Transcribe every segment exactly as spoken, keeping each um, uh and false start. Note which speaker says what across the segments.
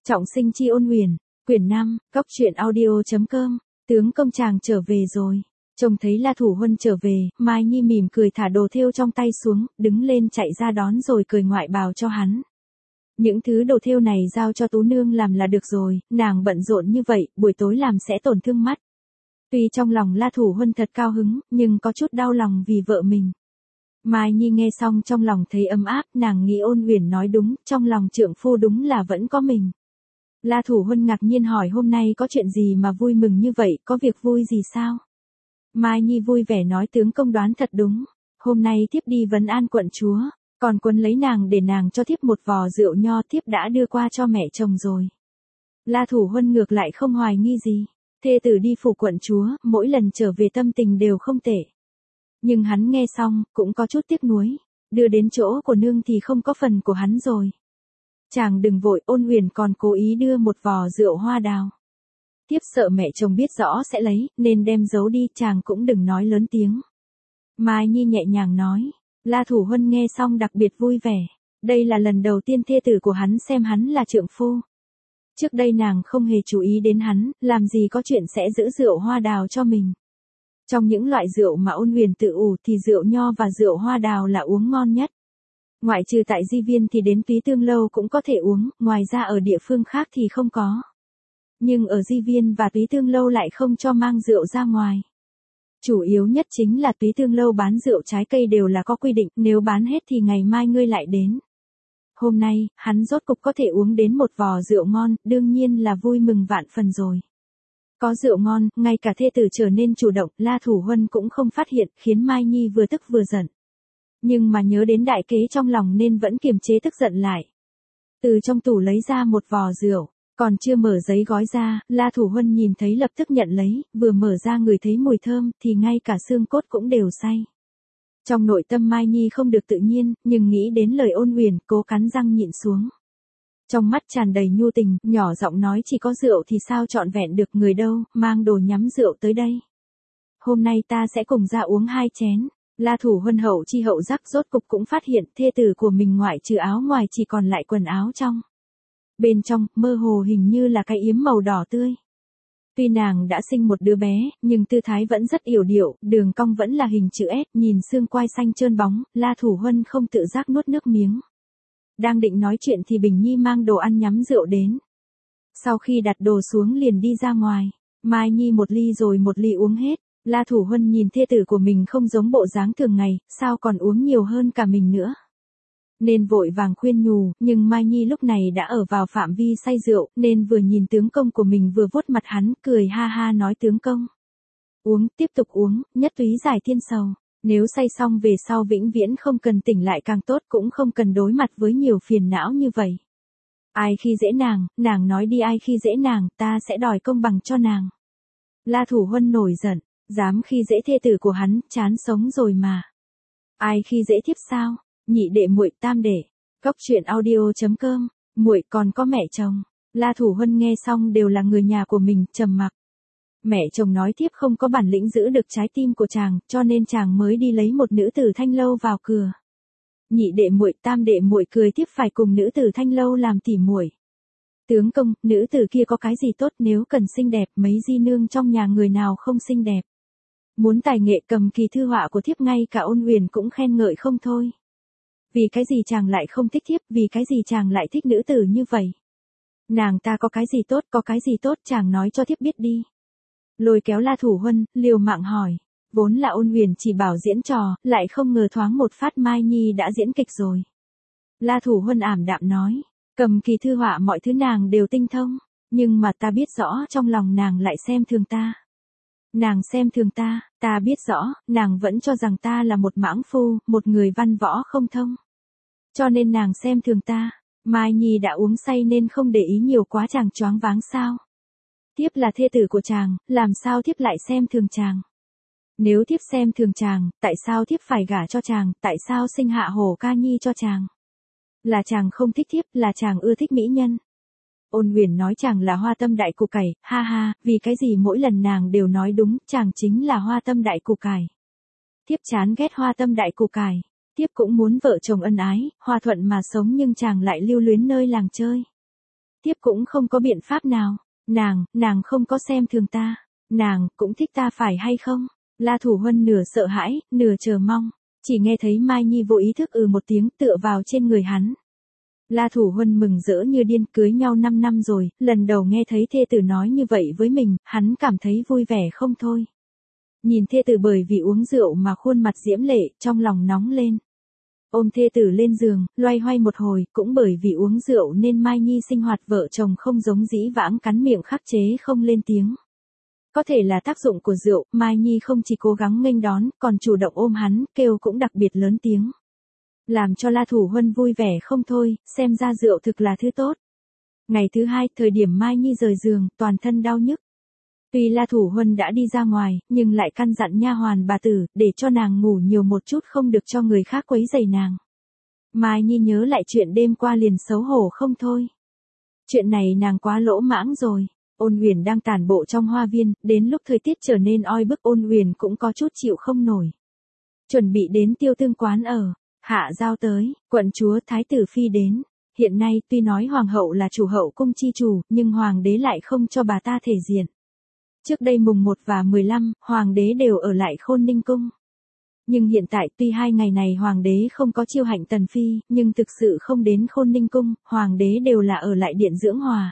Speaker 1: Trọng sinh chi ôn huyền, quyển năm, góc truyện audio.com, tướng công chàng trở về rồi. Trông thấy La Thủ Huân trở về, Mai Nhi mỉm cười thả đồ thêu trong tay xuống, đứng lên chạy ra đón rồi cười ngoại bào cho hắn. Những thứ đồ thêu này giao cho Tú Nương làm là được rồi, nàng bận rộn như vậy, buổi tối làm sẽ tổn thương mắt. Tuy trong lòng La Thủ Huân thật cao hứng, nhưng có chút đau lòng vì vợ mình. Mai Nhi nghe xong trong lòng thấy ấm áp, nàng nghĩ ôn huyền nói đúng, trong lòng trượng phu đúng là vẫn có mình. La Thủ Huân ngạc nhiên hỏi hôm nay có chuyện gì mà vui mừng như vậy, có việc vui gì sao? Mai Nhi vui vẻ nói tướng công đoán thật đúng, hôm nay thiếp đi vấn an quận chúa, còn Quân lấy nàng để nàng cho thiếp một vò rượu nho, thiếp đã đưa qua cho mẹ chồng rồi. La Thủ Huân ngược lại không hoài nghi gì, thê tử đi phủ quận chúa, mỗi lần trở về tâm tình đều không tệ. Nhưng hắn nghe xong, cũng có chút tiếc nuối, đưa đến chỗ của nương thì không có phần của hắn rồi. Chàng đừng vội, ôn huyền còn cố ý đưa một vò rượu hoa đào. Tiếp sợ mẹ chồng biết rõ sẽ lấy, nên đem giấu đi, chàng cũng đừng nói lớn tiếng. Mai Nhi nhẹ nhàng nói, La Thủ Huân nghe xong đặc biệt vui vẻ, đây là lần đầu tiên thê tử của hắn xem hắn là trượng phu. Trước đây nàng không hề chú ý đến hắn, làm gì có chuyện sẽ giữ rượu hoa đào cho mình. Trong những loại rượu mà ôn huyền tự ủ thì rượu nho và rượu hoa đào là uống ngon nhất. Ngoại trừ tại Di Viên thì đến Túy Tương Lâu cũng có thể uống, ngoài ra ở địa phương khác thì không có. Nhưng ở Di Viên và Túy Tương Lâu lại không cho mang rượu ra ngoài. Chủ yếu nhất chính là Túy Tương Lâu bán rượu trái cây đều là có quy định, nếu bán hết thì ngày mai ngươi lại đến. Hôm nay, hắn rốt cục có thể uống đến một vò rượu ngon, đương nhiên là vui mừng vạn phần rồi. Có rượu ngon, ngay cả thê tử trở nên chủ động, La Thủ Huân cũng không phát hiện, khiến Mai Nhi vừa tức vừa giận. Nhưng mà nhớ đến đại kế trong lòng nên vẫn kiềm chế tức giận lại. Từ trong tủ lấy ra một vò rượu, còn chưa mở giấy gói ra, La Thủ Huân nhìn thấy lập tức nhận lấy, vừa mở ra người thấy mùi thơm thì ngay cả xương cốt cũng đều say. Trong nội tâm Mai Nhi không được tự nhiên, nhưng nghĩ đến lời ôn huyền, cố cắn răng nhịn xuống. Trong mắt tràn đầy nhu tình, nhỏ giọng nói chỉ có rượu thì sao trọn vẹn được người đâu, mang đồ nhắm rượu tới đây. Hôm nay ta sẽ cùng ra uống hai chén. La Thủ Huân hậu chi hậu giác rốt cục cũng phát hiện thê tử của mình ngoại trừ áo ngoài chỉ còn lại quần áo trong. Bên trong, mơ hồ hình như là cái yếm màu đỏ tươi. Tuy nàng đã sinh một đứa bé, nhưng tư thái vẫn rất yểu điệu, đường cong vẫn là hình chữ S, nhìn xương quai xanh trơn bóng, La Thủ Huân không tự giác nuốt nước miếng. Đang định nói chuyện thì Bình Nhi mang đồ ăn nhắm rượu đến. Sau khi đặt đồ xuống liền đi ra ngoài, Mai Nhi một ly rồi một ly uống hết. La Thủ Huân nhìn thê tử của mình không giống bộ dáng thường ngày, sao còn uống nhiều hơn cả mình nữa. Nên vội vàng khuyên nhủ, nhưng Mai Nhi lúc này đã ở vào phạm vi say rượu, nên vừa nhìn tướng công của mình vừa vuốt mặt hắn, cười ha ha nói tướng công. Uống, tiếp tục uống, nhất túy giải thiên sầu. Nếu say xong về sau vĩnh viễn không cần tỉnh lại càng tốt, cũng không cần đối mặt với nhiều phiền não như vậy. Ai khi dễ nàng, nàng nói đi, ai khi dễ nàng, ta sẽ đòi công bằng cho nàng. La Thủ Huân nổi giận, dám khi dễ thê tử của hắn, chán sống rồi mà. Ai khi dễ thiếp sao? Nhị đệ muội, tam đệ. Góc truyện audio.com, muội còn có mẹ chồng. La Thủ Huân nghe xong đều là người nhà của mình, trầm mặc. Mẹ chồng nói thiếp không có bản lĩnh giữ được trái tim của chàng, cho nên chàng mới đi lấy một nữ tử Thanh Lâu vào cửa. Nhị đệ muội, tam đệ muội cười thiếp phải cùng nữ tử Thanh Lâu làm tỉ muội. Tướng công, nữ tử kia có cái gì tốt, nếu cần xinh đẹp, mấy di nương trong nhà người nào không xinh đẹp. Muốn tài nghệ cầm kỳ thư họa của thiếp ngay cả ôn huyền cũng khen ngợi không thôi. Vì cái gì chàng lại không thích thiếp, vì cái gì chàng lại thích nữ tử như vậy. Nàng ta có cái gì tốt, có cái gì tốt chàng nói cho thiếp biết đi. Lôi kéo La Thủ Huân, liều mạng hỏi. Vốn là ôn huyền chỉ bảo diễn trò, lại không ngờ thoáng một phát Mai Nhi đã diễn kịch rồi. La Thủ Huân ảm đạm nói, cầm kỳ thư họa mọi thứ nàng đều tinh thông, nhưng mà ta biết rõ trong lòng nàng lại xem thường ta. Nàng xem thường ta, ta biết rõ, nàng vẫn cho rằng ta là một mãng phu, một người văn võ không thông. Cho nên nàng xem thường ta. Mai Nhi đã uống say nên không để ý nhiều quá, chàng choáng váng sao? Thiếp là thê tử của chàng, làm sao thiếp lại xem thường chàng? Nếu thiếp xem thường chàng, tại sao thiếp phải gả cho chàng, tại sao sinh hạ Hổ Ca Nhi cho chàng? Là chàng không thích thiếp, là chàng ưa thích mỹ nhân. Ôn huyền nói chàng là hoa tâm đại củ cải, ha ha, vì cái gì mỗi lần nàng đều nói đúng, chàng chính là hoa tâm đại củ cải. Thiếp chán ghét hoa tâm đại củ cải, thiếp cũng muốn vợ chồng ân ái, hòa thuận mà sống, nhưng chàng lại lưu luyến nơi làng chơi. tiếp cũng không có biện pháp nào. Nàng, nàng không có xem thường ta. Nàng, cũng thích ta phải hay không? La Thủ Huân nửa sợ hãi, nửa chờ mong. Chỉ nghe thấy Mai Nhi vô ý thức ừ một tiếng tựa vào trên người hắn. La Thủ Huân mừng rỡ như điên, cưới nhau năm năm rồi, lần đầu nghe thấy thê tử nói như vậy với mình, hắn cảm thấy vui vẻ không thôi. Nhìn thê tử bởi vì uống rượu mà khuôn mặt diễm lệ, trong lòng nóng lên. Ôm thê tử lên giường, loay hoay một hồi, cũng bởi vì uống rượu nên Mai Nhi sinh hoạt vợ chồng không giống dĩ vãng, cắn miệng khắc chế không lên tiếng. Có thể là tác dụng của rượu, Mai Nhi không chỉ cố gắng nghênh đón, còn chủ động ôm hắn, kêu cũng đặc biệt lớn tiếng. Làm cho La Thủ Huân vui vẻ không thôi, xem ra rượu thực là thứ tốt. Ngày thứ hai, thời điểm Mai Nhi rời giường, toàn thân đau nhức. Tuy La Thủ Huân đã đi ra ngoài, nhưng lại căn dặn nha hoàn bà tử, để cho nàng ngủ nhiều một chút, không được cho người khác quấy rầy nàng. Mai Nhi nhớ lại chuyện đêm qua liền xấu hổ không thôi. Chuyện này nàng quá lỗ mãng rồi. Ôn Huyền đang tản bộ trong hoa viên, đến lúc thời tiết trở nên oi bức Ôn Huyền cũng có chút chịu không nổi. Chuẩn bị đến Tiêu Tương quán ở, hạ giao tới, quận chúa Thái tử phi đến. Hiện nay tuy nói hoàng hậu là chủ hậu cung chi chủ, nhưng hoàng đế lại không cho bà ta thể diện. Trước đây mùng một và mười lăm, hoàng đế đều ở lại Khôn Ninh cung. Nhưng hiện tại tuy hai ngày này hoàng đế không có chiêu hạnh tần phi, nhưng thực sự không đến Khôn Ninh cung, hoàng đế đều là ở lại điện dưỡng hòa.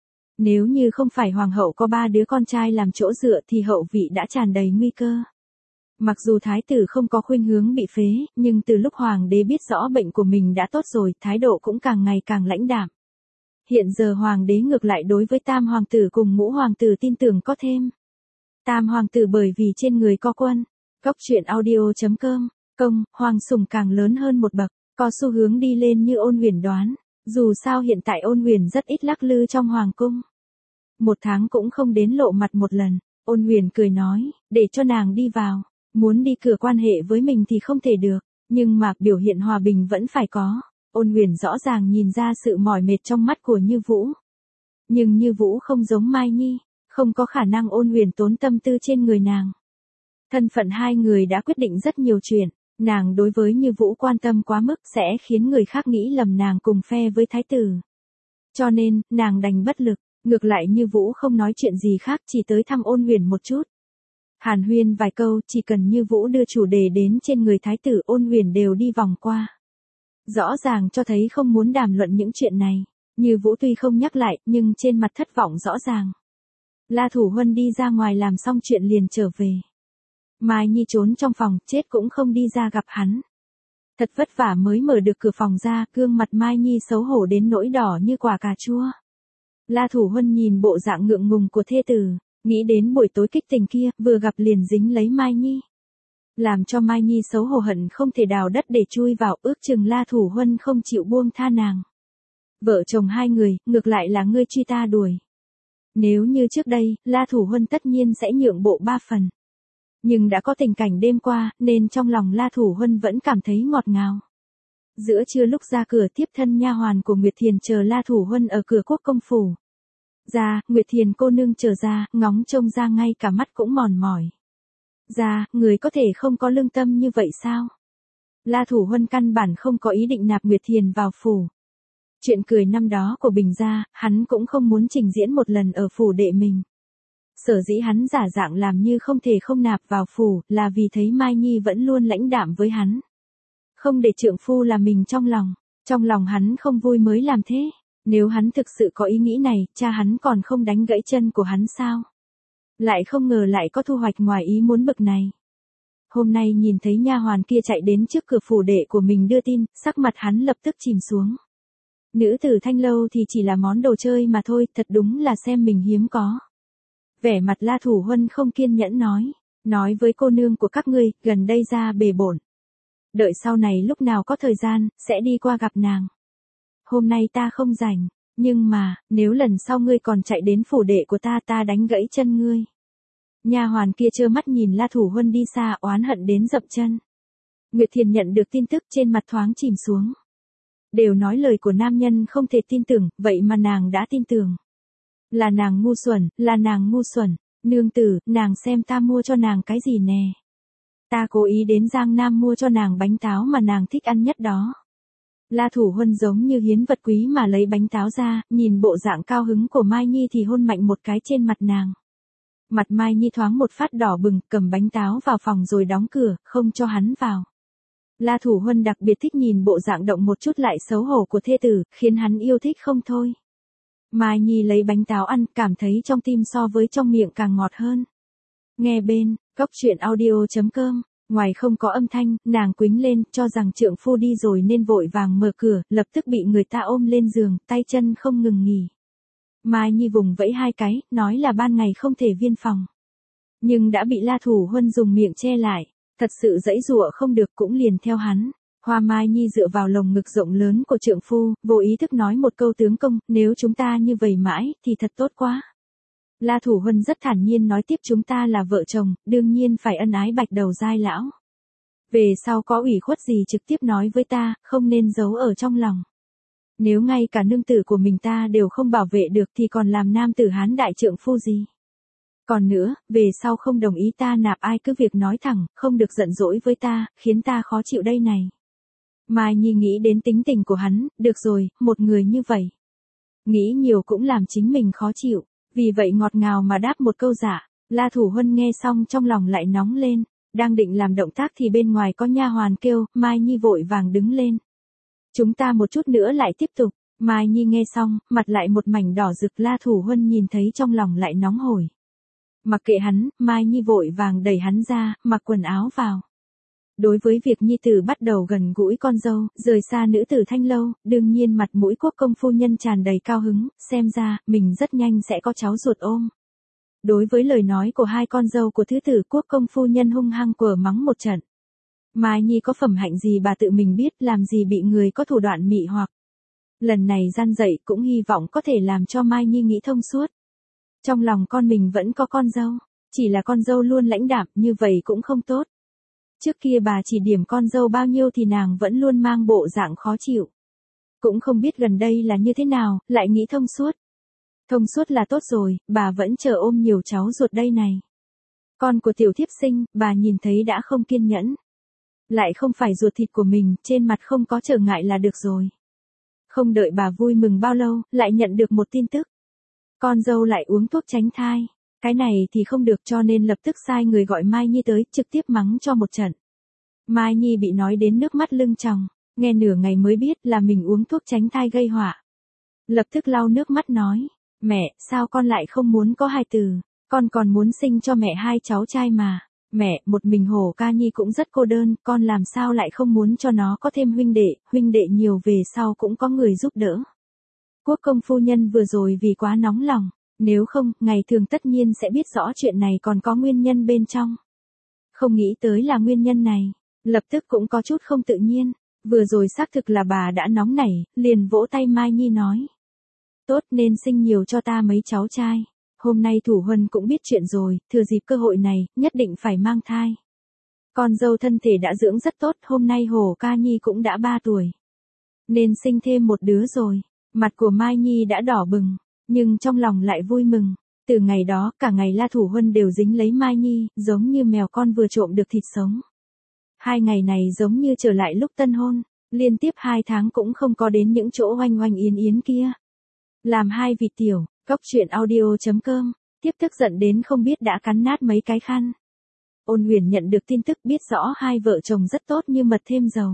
Speaker 1: Nếu như không phải hoàng hậu có ba đứa con trai làm chỗ dựa thì hậu vị đã tràn đầy nguy cơ. Mặc dù thái tử không có khuynh hướng bị phế, nhưng từ lúc hoàng đế biết rõ bệnh của mình đã tốt rồi, thái độ cũng càng ngày càng lãnh đạm. Hiện giờ hoàng đế ngược lại đối với tam hoàng tử cùng ngũ hoàng tử tin tưởng có thêm. Tam hoàng tử bởi vì trên người có quân. Cốc truyện audio chấm com, công, hoàng sủng càng lớn hơn một bậc, có xu hướng đi lên như Ôn Huyền đoán. Dù sao hiện tại Ôn Huyền rất ít lắc lư trong hoàng cung. Một tháng cũng không đến lộ mặt một lần, Ôn Huyền cười nói, để cho nàng đi vào, muốn đi cửa quan hệ với mình thì không thể được, nhưng mà biểu hiện hòa bình vẫn phải có. Ôn Huyền rõ ràng nhìn ra sự mỏi mệt trong mắt của Như Vũ. Nhưng Như Vũ không giống Mai Nhi, không có khả năng Ôn Huyền tốn tâm tư trên người nàng. Thân phận hai người đã quyết định rất nhiều chuyện, nàng đối với Như Vũ quan tâm quá mức sẽ khiến người khác nghĩ lầm nàng cùng phe với thái tử. Cho nên, nàng đành bất lực, ngược lại Như Vũ không nói chuyện gì khác, chỉ tới thăm Ôn Huyền một chút. Hàn huyên vài câu, chỉ cần Như Vũ đưa chủ đề đến trên người thái tử, Ôn Huyền đều đi vòng qua. Rõ ràng cho thấy không muốn đàm luận những chuyện này. Như Vũ tuy không nhắc lại, nhưng trên mặt thất vọng rõ ràng. La Thủ Huân đi ra ngoài làm xong chuyện liền trở về. Mai Nhi trốn trong phòng, chết cũng không đi ra gặp hắn. Thật vất vả mới mở được cửa phòng ra, gương mặt Mai Nhi xấu hổ đến nỗi đỏ như quả cà chua. La Thủ Huân nhìn bộ dạng ngượng ngùng của thê tử, nghĩ đến buổi tối kích tình kia, vừa gặp liền dính lấy Mai Nhi. Làm cho Mai Nhi xấu hổ hận không thể đào đất để chui vào, ước chừng La Thủ Huân không chịu buông tha nàng. Vợ chồng hai người, ngược lại là ngươi truy ta đuổi. Nếu như trước đây, La Thủ Huân tất nhiên sẽ nhượng bộ ba phần. Nhưng đã có tình cảnh đêm qua, nên trong lòng La Thủ Huân vẫn cảm thấy ngọt ngào. Giữa trưa lúc ra cửa tiếp thân nha hoàn của Nguyệt Thiền chờ La Thủ Huân ở cửa quốc công phủ. Ra, Nguyệt Thiền cô nương trở ra, ngóng trông ra ngay cả mắt cũng mòn mỏi. Ra, người có thể không có lương tâm như vậy sao? La Thủ Huân căn bản không có ý định nạp Nguyệt Thiền vào phủ. Chuyện cười năm đó của Bình gia, hắn cũng không muốn trình diễn một lần ở phủ đệ mình. Sở dĩ hắn giả dạng làm như không thể không nạp vào phủ, là vì thấy Mai Nhi vẫn luôn lãnh đạm với hắn. Không để trượng phu là mình trong lòng, trong lòng hắn không vui mới làm thế. Nếu hắn thực sự có ý nghĩ này, cha hắn còn không đánh gãy chân của hắn sao? Lại không ngờ lại có thu hoạch ngoài ý muốn bực này. Hôm nay nhìn thấy nha hoàn kia chạy đến trước cửa phủ đệ của mình đưa tin, sắc mặt hắn lập tức chìm xuống. Nữ tử Thanh Lâu thì chỉ là món đồ chơi mà thôi, thật đúng là xem mình hiếm có. Vẻ mặt La Thủ Huân không kiên nhẫn nói, nói với cô nương của các ngươi, gần đây ra bề bộn. Đợi sau này lúc nào có thời gian, sẽ đi qua gặp nàng. Hôm nay ta không rảnh, nhưng mà, nếu lần sau ngươi còn chạy đến phủ đệ của ta ta đánh gãy chân ngươi. Nha hoàn kia trơ mắt nhìn La Thủ Huân đi xa oán hận đến dậm chân. Nguyệt Thiền nhận được tin tức trên mặt thoáng chìm xuống. Đều nói lời của nam nhân không thể tin tưởng, vậy mà nàng đã tin tưởng. Là nàng ngu xuẩn, là nàng ngu xuẩn, nương tử, nàng xem ta mua cho nàng cái gì nè. Ta cố ý đến Giang Nam mua cho nàng bánh táo mà nàng thích ăn nhất đó. La Thủ Huân giống như hiến vật quý mà lấy bánh táo ra, nhìn bộ dạng cao hứng của Mai Nhi thì hôn mạnh một cái trên mặt nàng. Mặt Mai Nhi thoáng một phát đỏ bừng, cầm bánh táo vào phòng rồi đóng cửa, không cho hắn vào. La Thủ Huân đặc biệt thích nhìn bộ dạng động một chút lại xấu hổ của thê tử, khiến hắn yêu thích không thôi. Mai Nhi lấy bánh táo ăn, cảm thấy trong tim so với trong miệng càng ngọt hơn. Nghe bên, góc truyện audio chấm com, ngoài không có âm thanh, nàng quĩnh lên, cho rằng trượng phu đi rồi nên vội vàng mở cửa, lập tức bị người ta ôm lên giường, tay chân không ngừng nghỉ. Mai Nhi vùng vẫy hai cái, nói là ban ngày không thể viên phòng. Nhưng đã bị La Thủ Huân dùng miệng che lại, thật sự giãy giụa không được cũng liền theo hắn. Hoa Mai Nhi dựa vào lồng ngực rộng lớn của trượng phu, vô ý thức nói một câu tướng công, nếu chúng ta như vậy mãi, thì thật tốt quá. La Thủ Huân rất thản nhiên nói tiếp chúng ta là vợ chồng, đương nhiên phải ân ái bạch đầu giai lão. Về sau có ủy khuất gì trực tiếp nói với ta, không nên giấu ở trong lòng. Nếu ngay cả nương tử của mình ta đều không bảo vệ được thì còn làm nam tử hán đại trượng phu gì. Còn nữa, về sau không đồng ý ta nạp ai cứ việc nói thẳng, không được giận dỗi với ta, khiến ta khó chịu đây này. Mai Nhi nghĩ đến tính tình của hắn, được rồi, một người như vậy. Nghĩ nhiều cũng làm chính mình khó chịu, vì vậy ngọt ngào mà đáp một câu dạ. La Thủ Huân nghe xong trong lòng lại nóng lên, đang định làm động tác thì bên ngoài có nha hoàn kêu, Mai Nhi vội vàng đứng lên. Chúng ta một chút nữa lại tiếp tục. Mai Nhi nghe xong, mặt lại một mảnh đỏ rực. La Thủ Huân nhìn thấy trong lòng lại nóng hổi. Mặc kệ hắn, Mai Nhi vội vàng đẩy hắn ra, mặc quần áo vào. Đối với việc nhi tử bắt đầu gần gũi con dâu, rời xa nữ tử Thanh Lâu, đương nhiên mặt mũi quốc công phu nhân tràn đầy cao hứng, xem ra, mình rất nhanh sẽ có cháu ruột ôm. Đối với lời nói của hai con dâu của thứ tử quốc công phu nhân hung hăng quở mắng một trận. Mai Nhi có phẩm hạnh gì bà tự mình biết, làm gì bị người có thủ đoạn mị hoặc. Lần này gian dạy cũng hy vọng có thể làm cho Mai Nhi nghĩ thông suốt. Trong lòng con mình vẫn có con dâu, chỉ là con dâu luôn lãnh đạm, như vậy cũng không tốt. Trước kia bà chỉ điểm con dâu bao nhiêu thì nàng vẫn luôn mang bộ dạng khó chịu. Cũng không biết gần đây là như thế nào, lại nghĩ thông suốt. Thông suốt là tốt rồi, bà vẫn chờ ôm nhiều cháu ruột đây này. Con của tiểu thiếp sinh, bà nhìn thấy đã không kiên nhẫn. Lại không phải ruột thịt của mình, trên mặt không có trở ngại là được rồi. Không đợi bà vui mừng bao lâu, lại nhận được một tin tức. Con dâu lại uống thuốc tránh thai. Cái này thì không được cho nên lập tức sai người gọi Mai Nhi tới, trực tiếp mắng cho một trận. Mai Nhi bị nói đến nước mắt lưng tròng, nghe nửa ngày mới biết là mình uống thuốc tránh thai gây họa. Lập tức lau nước mắt nói, mẹ, sao con lại không muốn có hài tử, con còn muốn sinh cho mẹ hai cháu trai mà. Mẹ, một mình Hổ Ca Nhi cũng rất cô đơn, con làm sao lại không muốn cho nó có thêm huynh đệ, huynh đệ nhiều về sau cũng có người giúp đỡ. Quốc công phu nhân vừa rồi vì quá nóng lòng, nếu không, ngày thường tất nhiên sẽ biết rõ chuyện này còn có nguyên nhân bên trong. Không nghĩ tới là nguyên nhân này, lập tức cũng có chút không tự nhiên, vừa rồi xác thực là bà đã nóng nảy, liền vỗ tay Mai Nhi nói. Tốt nên sinh nhiều cho ta mấy cháu trai. Hôm nay Thủ Huân cũng biết chuyện rồi, thừa dịp cơ hội này, nhất định phải mang thai. Con dâu thân thể đã dưỡng rất tốt, hôm nay Hổ Ca Nhi cũng đã ba tuổi. Nên sinh thêm một đứa rồi, mặt của Mai Nhi đã đỏ bừng, nhưng trong lòng lại vui mừng. Từ ngày đó, cả ngày La Thủ Huân đều dính lấy Mai Nhi, giống như mèo con vừa trộm được thịt sống. Hai ngày này giống như trở lại lúc tân hôn, liên tiếp hai tháng cũng không có đến những chỗ oanh oanh yến yến kia. Làm hai vịt tiểu. Góc truyện audio chấm com, tiếp tức giận đến không biết đã cắn nát mấy cái khăn. Ôn Huyền nhận được tin tức biết rõ hai vợ chồng rất tốt như mật thêm dầu.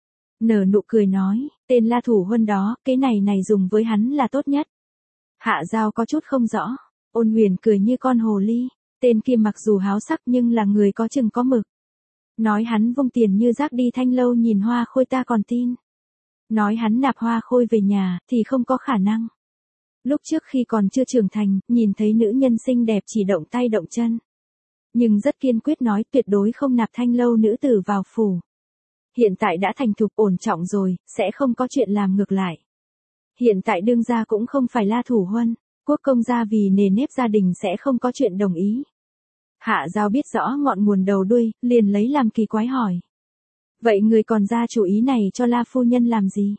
Speaker 1: Nở nụ cười nói, tên La Thủ Huân đó, cái này này dùng với hắn là tốt nhất. Hạ Giao có chút không rõ, Ôn Huyền cười như con hồ ly, tên kia mặc dù háo sắc nhưng là người có chừng có mực. Nói hắn vung tiền như rác đi Thanh Lâu nhìn hoa khôi ta còn tin. Nói hắn nạp hoa khôi về nhà thì không có khả năng. Lúc trước khi còn chưa trưởng thành, nhìn thấy nữ nhân xinh đẹp chỉ động tay động chân. Nhưng rất kiên quyết nói tuyệt đối không nạp Thanh Lâu nữ tử vào phủ. Hiện tại đã thành thục ổn trọng rồi, sẽ không có chuyện làm ngược lại. Hiện tại đương gia cũng không phải La Thủ Huân, quốc công gia vì nề nếp gia đình sẽ không có chuyện đồng ý. Hạ Giao biết rõ ngọn nguồn đầu đuôi, liền lấy làm kỳ quái hỏi. Vậy người còn ra chủ ý này cho La phu nhân làm gì?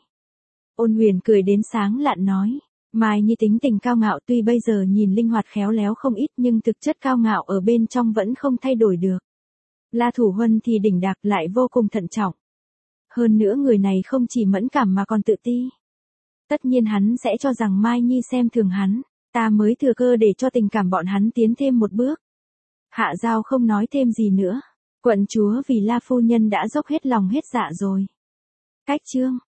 Speaker 1: Ôn Huyền cười đến sáng lạn nói. Mai Nhi tính tình cao ngạo tuy bây giờ nhìn linh hoạt khéo léo không ít nhưng thực chất cao ngạo ở bên trong vẫn không thay đổi được. La Thủ Huân thì đỉnh đạc lại vô cùng thận trọng. Hơn nữa người này không chỉ mẫn cảm mà còn tự ti. Tất nhiên hắn sẽ cho rằng Mai Nhi xem thường hắn, ta mới thừa cơ để cho tình cảm bọn hắn tiến thêm một bước. Hạ Giao không nói thêm gì nữa. Quận chúa vì La phu nhân đã dốc hết lòng hết dạ rồi. Cách chương